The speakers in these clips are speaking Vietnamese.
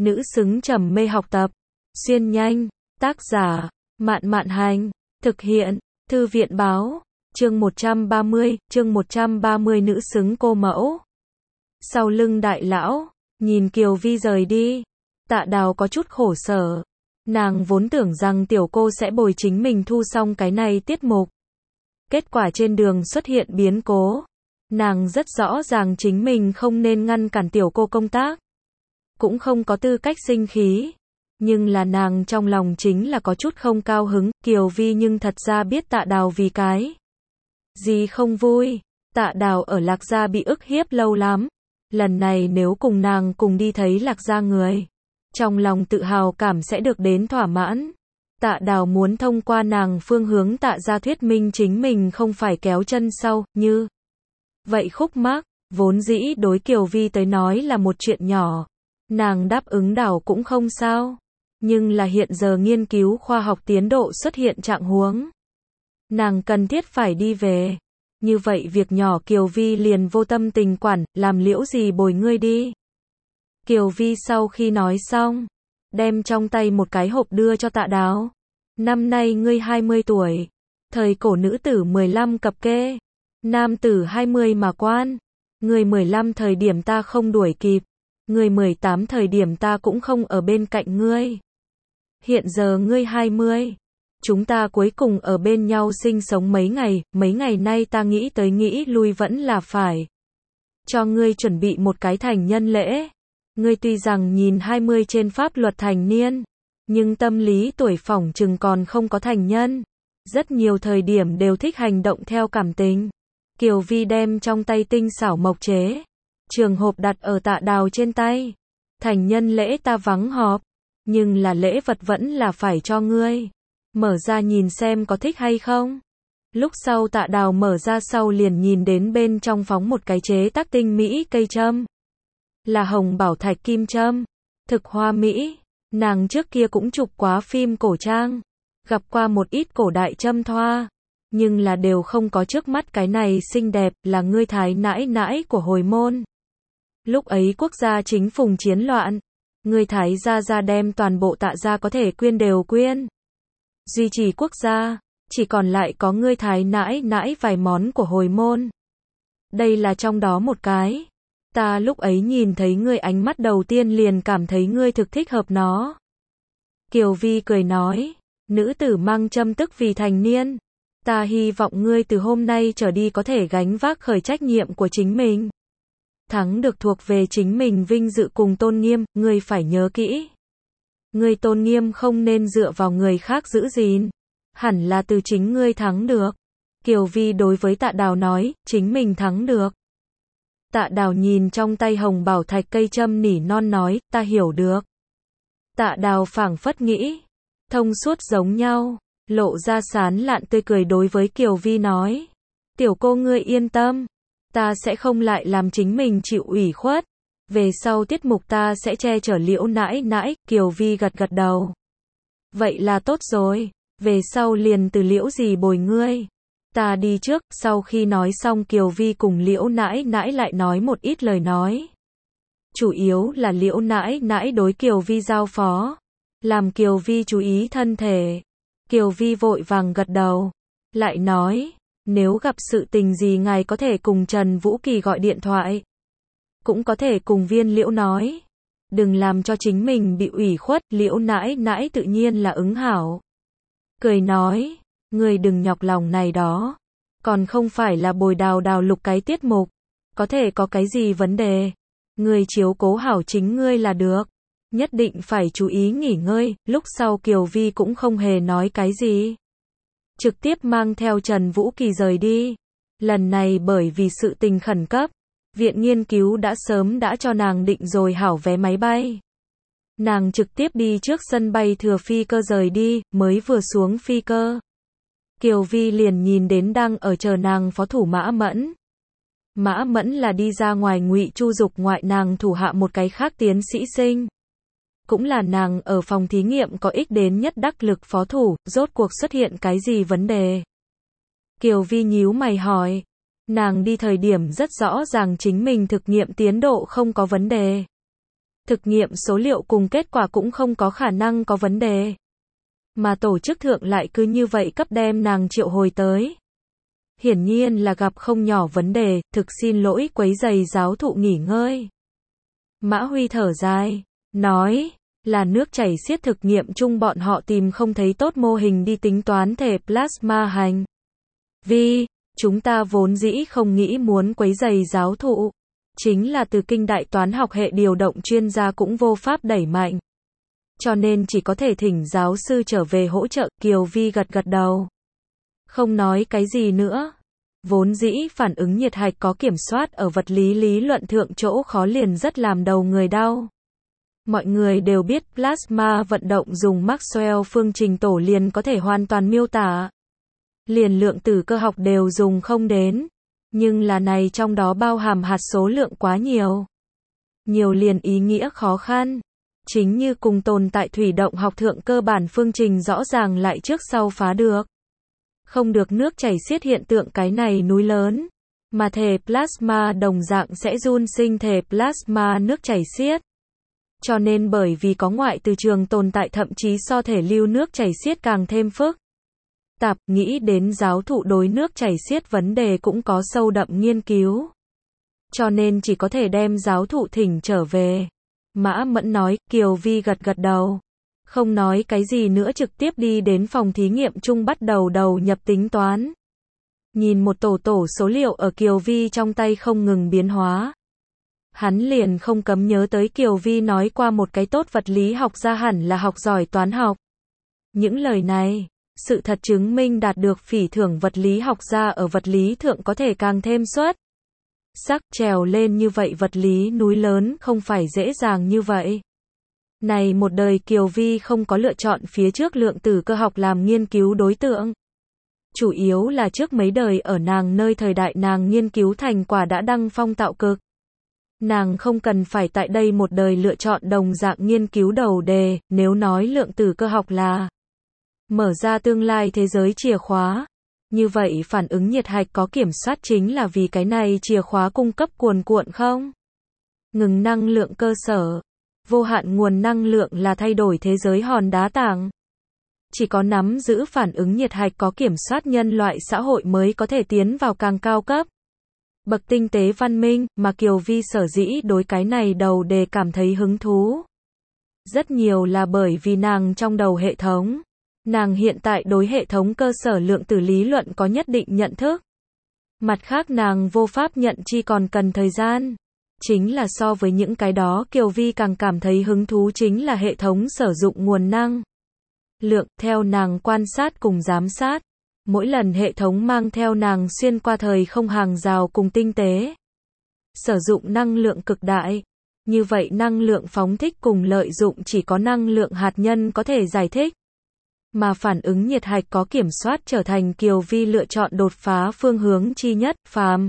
nữ xứng trầm mê học tập. Xuyên nhanh, tác giả, Mạn Mạn Hành, thực hiện, Thư viện báo, chương 130, nữ xứng cô mẫu. Sau lưng đại lão, nhìn Kiều Vi rời đi, Tạ Đào có chút khổ sở. Nàng vốn tưởng rằng tiểu cô sẽ bồi chính mình thu xong cái này tiết mục. Kết quả trên đường xuất hiện biến cố. Nàng rất rõ ràng chính mình không nên ngăn cản tiểu cô công tác. Cũng không có tư cách sinh khí. Nhưng là nàng trong lòng chính là có chút không cao hứng. Kiều Vi nhưng thật ra biết Tạ Đào vì cái gì không vui. Tạ Đào ở Lạc Gia bị ức hiếp lâu lắm. Lần này nếu cùng nàng cùng đi thấy Lạc Gia người, trong lòng tự hào cảm sẽ được đến thỏa mãn. Tạ Đào muốn thông qua nàng phương hướng Tạ Gia thuyết minh chính mình không phải kéo chân sau, như vậy khúc mắc, vốn dĩ đối Kiều Vi tới nói là một chuyện nhỏ. Nàng đáp ứng đảo cũng không sao. Nhưng là hiện giờ nghiên cứu khoa học tiến độ xuất hiện trạng huống. Nàng cần thiết phải đi về. Như vậy việc nhỏ Kiều Vi liền vô tâm tình quản, làm liễu gì bồi ngươi đi. Kiều Vi sau khi nói xong, đem trong tay một cái hộp đưa cho Tạ Đào. Năm nay ngươi 20 tuổi, thời cổ nữ tử 15 cập kê, nam tử 20 mà quan. Ngươi 15 thời điểm ta không đuổi kịp, ngươi 18 thời điểm ta cũng không ở bên cạnh ngươi. Hiện giờ ngươi 20, chúng ta cuối cùng ở bên nhau sinh sống mấy ngày nay ta nghĩ tới nghĩ lui vẫn là phải cho ngươi chuẩn bị một cái thành nhân lễ. Ngươi tuy rằng nhìn 20 trên pháp luật thành niên, nhưng tâm lý tuổi phỏng chừng còn không có thành nhân. Rất nhiều thời điểm đều thích hành động theo cảm tình. Kiều Vi đem trong tay tinh xảo mộc chế trường hộp đặt ở Tạ Đào trên tay. Thành nhân lễ ta vắng họp, nhưng là lễ vật vẫn là phải cho ngươi. Mở ra nhìn xem có thích hay không. Lúc sau Tạ Đào mở ra sau liền nhìn đến bên trong phóng một cái chế tác tinh mỹ cây châm. Là hồng bảo thạch kim châm. Thực hoa mỹ. Nàng trước kia cũng chụp quá phim cổ trang. Gặp qua một ít cổ đại châm thoa. Nhưng là đều không có trước mắt cái này xinh đẹp, là ngươi thái nãi nãi của hồi môn. Lúc ấy quốc gia chính phùng chiến loạn. Ngươi thái gia đem toàn bộ Tạ gia có thể quyên đều quyên. Duy trì quốc gia, chỉ còn lại có ngươi thái nãi nãi vài món của hồi môn. Đây là trong đó một cái. Ta lúc ấy nhìn thấy ngươi ánh mắt đầu tiên liền cảm thấy ngươi thực thích hợp nó. Kiều Vi cười nói, nữ tử mang châm tức vì thành niên. Ta hy vọng ngươi từ hôm nay trở đi có thể gánh vác khởi trách nhiệm của chính mình. Thắng được thuộc về chính mình vinh dự cùng tôn nghiêm, ngươi phải nhớ kỹ. Ngươi tôn nghiêm không nên dựa vào người khác giữ gìn, hẳn là từ chính ngươi thắng được. Kiều Vi đối với Tạ Đào nói, chính mình thắng được. Tạ Đào nhìn trong tay hồng bảo thạch cây châm nỉ non nói, ta hiểu được. Tạ Đào phảng phất nghĩ, thông suốt giống nhau, lộ ra sán lạn tươi cười đối với Kiều Vi nói. Tiểu cô ngươi yên tâm, ta sẽ không lại làm chính mình chịu ủy khuất. Về sau tiết mục ta sẽ che chở liễu nãi nãi. Kiều Vi gật gật đầu. Vậy là tốt rồi, về sau liền từ liễu gì bồi ngươi. Ta đi trước. Sau khi nói xong Kiều Vi cùng liễu nãi nãi lại nói một ít lời nói. Chủ yếu là liễu nãi nãi đối Kiều Vi giao phó, làm Kiều Vi chú ý thân thể. Kiều Vi vội vàng gật đầu, lại nói, nếu gặp sự tình gì ngài có thể cùng Trần Vũ Kỳ gọi điện thoại. Cũng có thể cùng Viên Liễu nói. Đừng làm cho chính mình bị ủy khuất. Liễu nãi nãi tự nhiên là ứng hảo. Cười nói, ngươi đừng nhọc lòng này đó. Còn không phải là bồi Đào lục cái tiết mục. Có thể có cái gì vấn đề. Ngươi chiếu cố hảo chính ngươi là được. Nhất định phải chú ý nghỉ ngơi. Lúc sau Kiều Vi cũng không hề nói cái gì. Trực tiếp mang theo Trần Vũ Kỳ rời đi. Lần này bởi vì sự tình khẩn cấp, viện nghiên cứu đã sớm đã cho nàng định rồi hảo vé máy bay. Nàng trực tiếp đi trước sân bay thừa phi cơ rời đi, mới vừa xuống phi cơ. Kiều Vi liền nhìn đến đang ở chờ nàng phó thủ Mã Mẫn. Mã Mẫn là đi ra ngoài Ngụy Chu dục ngoại nàng thủ hạ một cái khác tiến sĩ sinh. Cũng là nàng ở phòng thí nghiệm có ích đến nhất đắc lực phó thủ, rốt cuộc xuất hiện cái gì vấn đề. Kiều Vi nhíu mày hỏi. Nàng đi thời điểm rất rõ ràng chính mình thực nghiệm tiến độ không có vấn đề. Thực nghiệm số liệu cùng kết quả cũng không có khả năng có vấn đề. Mà tổ chức thượng lại cứ như vậy cấp đem nàng triệu hồi tới. Hiển nhiên là gặp không nhỏ vấn đề, thực xin lỗi quấy rầy giáo thụ nghỉ ngơi. Mã Huy thở dài, nói, là nước chảy xiết thực nghiệm chung bọn họ tìm không thấy tốt mô hình đi tính toán thể plasma hành vi, chúng ta vốn dĩ không nghĩ muốn quấy rầy giáo thụ. Chính là từ kinh đại toán học hệ điều động chuyên gia cũng vô pháp đẩy mạnh. Cho nên chỉ có thể thỉnh giáo sư trở về hỗ trợ, Kiều Vi gật gật đầu. Không nói cái gì nữa. Vốn dĩ phản ứng nhiệt hạch có kiểm soát ở vật lý lý luận thượng chỗ khó liền rất làm đầu người đau. Mọi người đều biết plasma vận động dùng Maxwell phương trình tổ liền có thể hoàn toàn miêu tả. Liền lượng tử cơ học đều dùng không đến. Nhưng là này trong đó bao hàm hạt số lượng quá nhiều. Nhiều liền ý nghĩa khó khăn. Chính như cùng tồn tại thủy động học thượng cơ bản phương trình rõ ràng lại trước sau phá được. Không được nước chảy xiết hiện tượng cái này núi lớn. Mà thể plasma đồng dạng sẽ run sinh thể plasma nước chảy xiết. Cho nên bởi vì có ngoại từ trường tồn tại thậm chí so thể lưu nước chảy xiết càng thêm phức tạp, nghĩ đến giáo thụ đối nước chảy xiết vấn đề cũng có sâu đậm nghiên cứu. Cho nên chỉ có thể đem giáo thụ thỉnh trở về. Mã Mẫn nói, Kiều Vi gật gật đầu. Không nói cái gì nữa trực tiếp đi đến phòng thí nghiệm chung bắt đầu đầu nhập tính toán. Nhìn một tổ số liệu ở Kiều Vi trong tay không ngừng biến hóa. Hắn liền không cấm nhớ tới Kiều Vi nói qua một cái tốt vật lý học gia hẳn là học giỏi toán học. Những lời này, sự thật chứng minh đạt được phỉ thưởng vật lý học gia ở vật lý thượng có thể càng thêm xuất sắc, trèo lên như vậy vật lý núi lớn không phải dễ dàng như vậy. Này một đời Kiều Vi không có lựa chọn phía trước lượng tử cơ học làm nghiên cứu đối tượng. Chủ yếu là trước mấy đời ở nàng nơi thời đại nàng nghiên cứu thành quả đã đăng phong tạo cực. Nàng không cần phải tại đây một đời lựa chọn đồng dạng nghiên cứu đầu đề, nếu nói lượng tử cơ học là mở ra tương lai thế giới chìa khóa. Như vậy phản ứng nhiệt hạch có kiểm soát chính là vì cái này chìa khóa cung cấp cuồn cuộn không? Ngừng năng lượng cơ sở. Vô hạn nguồn năng lượng là thay đổi thế giới hòn đá tảng. Chỉ có nắm giữ phản ứng nhiệt hạch có kiểm soát nhân loại xã hội mới có thể tiến vào càng cao cấp. Bậc tinh tế văn minh, mà Kiều Vi sở dĩ đối cái này đầu đề cảm thấy hứng thú. Rất nhiều là bởi vì nàng trong đầu hệ thống. Nàng hiện tại đối hệ thống cơ sở lượng tử lý luận có nhất định nhận thức. Mặt khác nàng vô pháp nhận chi còn cần thời gian. Chính là so với những cái đó Kiều Vi càng cảm thấy hứng thú chính là hệ thống sử dụng nguồn năng lượng, theo nàng quan sát cùng giám sát. Mỗi lần hệ thống mang theo nàng xuyên qua thời không hàng rào cùng tinh tế. Sử dụng năng lượng cực đại. Như vậy năng lượng phóng thích cùng lợi dụng chỉ có năng lượng hạt nhân có thể giải thích. Mà phản ứng nhiệt hạch có kiểm soát trở thành Kiều Vi lựa chọn đột phá phương hướng chi nhất, phàm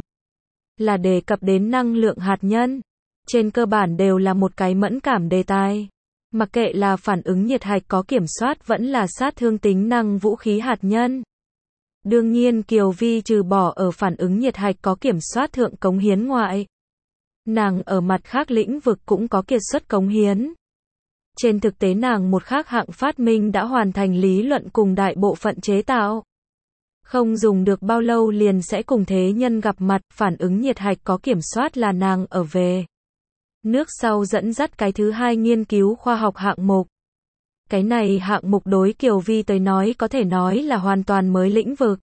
là đề cập đến năng lượng hạt nhân. Trên cơ bản đều là một cái mẫn cảm đề tài. Mặc kệ là phản ứng nhiệt hạch có kiểm soát vẫn là sát thương tính năng vũ khí hạt nhân. Đương nhiên Kiều Vi trừ bỏ ở phản ứng nhiệt hạch có kiểm soát thượng cống hiến ngoại. Nàng ở mặt khác lĩnh vực cũng có kiệt xuất cống hiến. Trên thực tế nàng một khác hạng phát minh đã hoàn thành lý luận cùng đại bộ phận chế tạo. Không dùng được bao lâu liền sẽ cùng thế nhân gặp mặt, phản ứng nhiệt hạch có kiểm soát là nàng ở về nước sau dẫn dắt cái thứ hai nghiên cứu khoa học hạng mục. Cái này hạng mục đối Kiều Vi tới nói có thể nói là hoàn toàn mới lĩnh vực.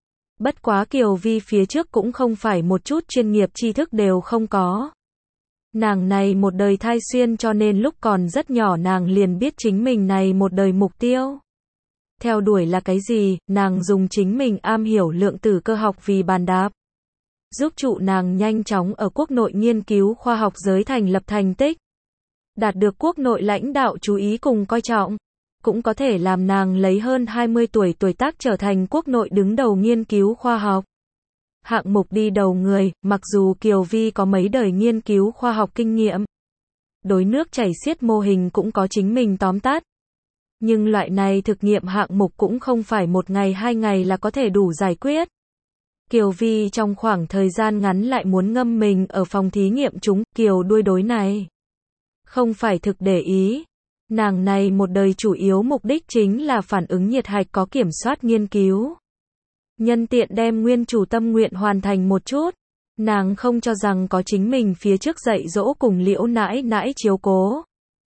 Bất quá Kiều Vi phía trước cũng không phải một chút chuyên nghiệp tri thức đều không có. Nàng này một đời thai xuyên cho nên lúc còn rất nhỏ nàng liền biết chính mình này một đời mục tiêu. Theo đuổi là cái gì, nàng dùng chính mình am hiểu lượng tử cơ học vì bàn đạp. Giúp trụ nàng nhanh chóng ở quốc nội nghiên cứu khoa học giới thành lập thành tích. Đạt được quốc nội lãnh đạo chú ý cùng coi trọng. Cũng có thể làm nàng lấy hơn 20 tuổi tuổi tác trở thành quốc nội đứng đầu nghiên cứu khoa học. Hạng mục đi đầu người, mặc dù Kiều Vi có mấy đời nghiên cứu khoa học kinh nghiệm. Đối nước chảy xiết mô hình cũng có chính mình tóm tắt. Nhưng loại này thực nghiệm hạng mục cũng không phải một ngày hai ngày là có thể đủ giải quyết. Kiều Vi trong khoảng thời gian ngắn lại muốn ngâm mình ở phòng thí nghiệm chúng, Kiều đuôi đối này. không phải thực để ý. Nàng này một đời chủ yếu mục đích chính là phản ứng nhiệt hạch có kiểm soát nghiên cứu. Nhân tiện đem nguyên chủ tâm nguyện hoàn thành một chút. Nàng không cho rằng có chính mình phía trước dạy dỗ cùng Liễu nãi nãi chiếu cố.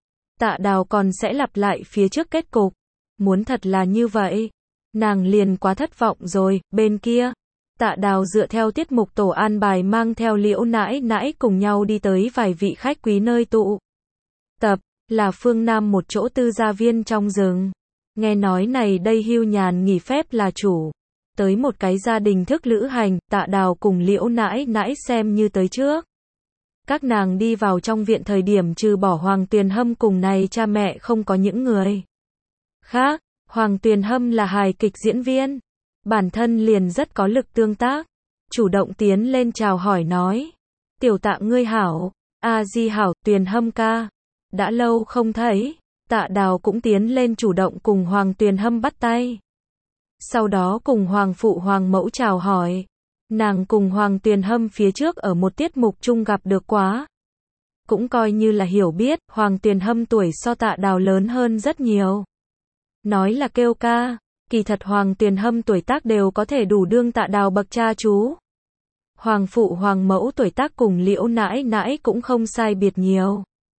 Tạ Đào còn sẽ lặp lại phía trước kết cục. Muốn thật là như vậy, nàng liền quá thất vọng rồi. Bên kia, Tạ Đào dựa theo tiết mục tổ an bài mang theo Liễu nãi nãi cùng nhau đi tới vài vị khách quý nơi tụ tập, là phương Nam một chỗ tư gia viên trong rừng. Nghe nói này đây hưu nhàn nghỉ phép là chủ. Tới một cái gia đình thức lữ hành, Tạ Đào cùng Liễu nãi nãi xem như tới trước. Các nàng đi vào trong viện thời điểm trừ bỏ Hoàng Tuyền Hâm cùng này cha mẹ không có những người khác. Hoàng Tuyền Hâm là hài kịch diễn viên, bản thân liền rất có lực tương tác, chủ động tiến lên chào hỏi nói: "Tiểu Tạ ngươi hảo." "A Di hảo, Tuyền Hâm ca, đã lâu không thấy." Tạ Đào cũng tiến lên chủ động cùng Hoàng Tuyền Hâm bắt tay. Sau đó cùng Hoàng phụ Hoàng mẫu chào hỏi. Nàng cùng Hoàng Tuyền Hâm phía trước ở một tiết mục chung gặp được quá. Cũng coi như là hiểu biết, Hoàng Tuyền Hâm tuổi so Tạ Đào lớn hơn rất nhiều. Nói là kêu ca, kỳ thật Hoàng Tuyền Hâm tuổi tác đều có thể đủ đương Tạ Đào bậc cha chú. Hoàng phụ Hoàng mẫu tuổi tác cùng Liễu nãi nãi cũng không sai biệt nhiều.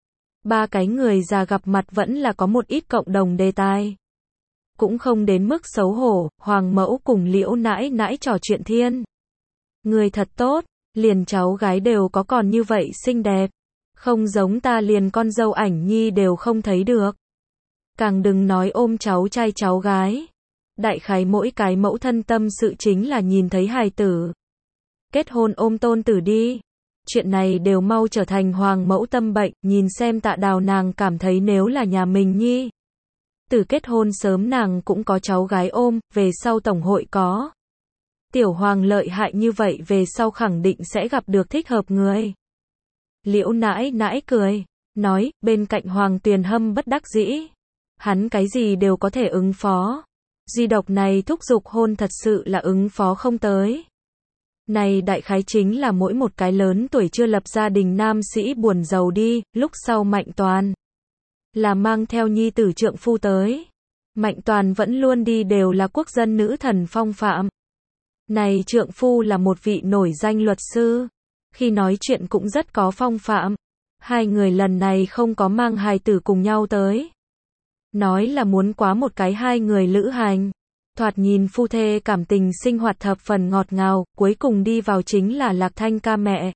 Ba cái người già gặp mặt vẫn là có một ít cộng đồng đề tài. Cũng không đến mức xấu hổ, Hoàng mẫu cùng Liễu nãi nãi trò chuyện thiên. Người thật tốt, liền cháu gái đều có còn như vậy xinh đẹp. Không giống ta liền con dâu ảnh nhi đều không thấy được. Càng đừng nói ôm cháu trai cháu gái. Đại khái mỗi cái mẫu thân tâm sự chính là nhìn thấy hài tử. Kết hôn ôm tôn tử đi. Chuyện này đều mau trở thành Hoàng mẫu tâm bệnh, nhìn xem Tạ Đào nàng cảm thấy nếu là nhà mình nhi. Từ kết hôn sớm nàng cũng có cháu gái ôm, về sau tổng hội có. Tiểu Hoàng lợi hại như vậy về sau khẳng định sẽ gặp được thích hợp người. Liễu nãi nãi cười, nói, bên cạnh Hoàng Tuyền Hâm bất đắc dĩ. Hắn cái gì đều có thể ứng phó. Duy độc này thúc giục hôn thật sự là ứng phó không tới. Này đại khái chính là mỗi một cái lớn tuổi chưa lập gia đình nam sĩ buồn giàu đi, lúc sau Mạnh Toàn là mang theo nhi tử trượng phu tới. Mạnh Toàn vẫn luôn đi đều là quốc dân nữ thần phong phạm. Này trượng phu là một vị nổi danh luật sư, khi nói chuyện cũng rất có phong phạm. Hai người lần này không có mang hài tử cùng nhau tới. Nói là muốn quá một cái hai người lữ hành. Thoạt nhìn phu thê cảm tình sinh hoạt thập phần ngọt ngào, cuối cùng đi vào chính là Lạc Thanh ca mẹ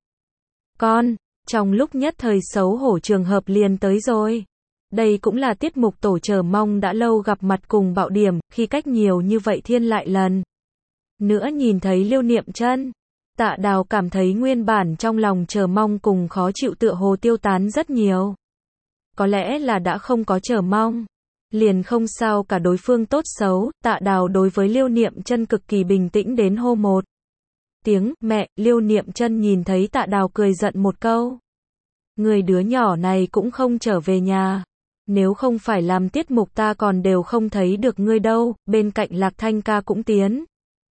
con. Trong lúc nhất thời xấu hổ trường hợp liền tới rồi. Đây cũng là tiết mục tổ chờ mong đã lâu gặp mặt cùng bạo điểm, khi cách nhiều như vậy thiên lại lần nữa nhìn thấy Liêu Niệm Chân. Tạ Đào cảm thấy nguyên bản trong lòng chờ mong cùng khó chịu tựa hồ tiêu tán rất nhiều. Có lẽ là đã không có chờ mong. Liền không sao cả đối phương tốt xấu, Tạ Đào đối với Liêu Niệm Chân cực kỳ bình tĩnh đến hô một tiếng mẹ. Liêu Niệm Chân nhìn thấy Tạ Đào cười giận một câu. Người đứa nhỏ này cũng không trở về nhà. Nếu không phải làm tiết mục ta còn đều không thấy được ngươi đâu. Bên cạnh Lạc Thanh ca cũng tiến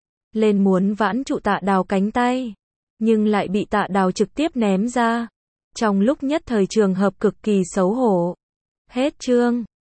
lên muốn vãn trụ Tạ Đào cánh tay, nhưng lại bị Tạ Đào trực tiếp ném ra. Trong lúc nhất thời trường hợp cực kỳ xấu hổ. Hết chương.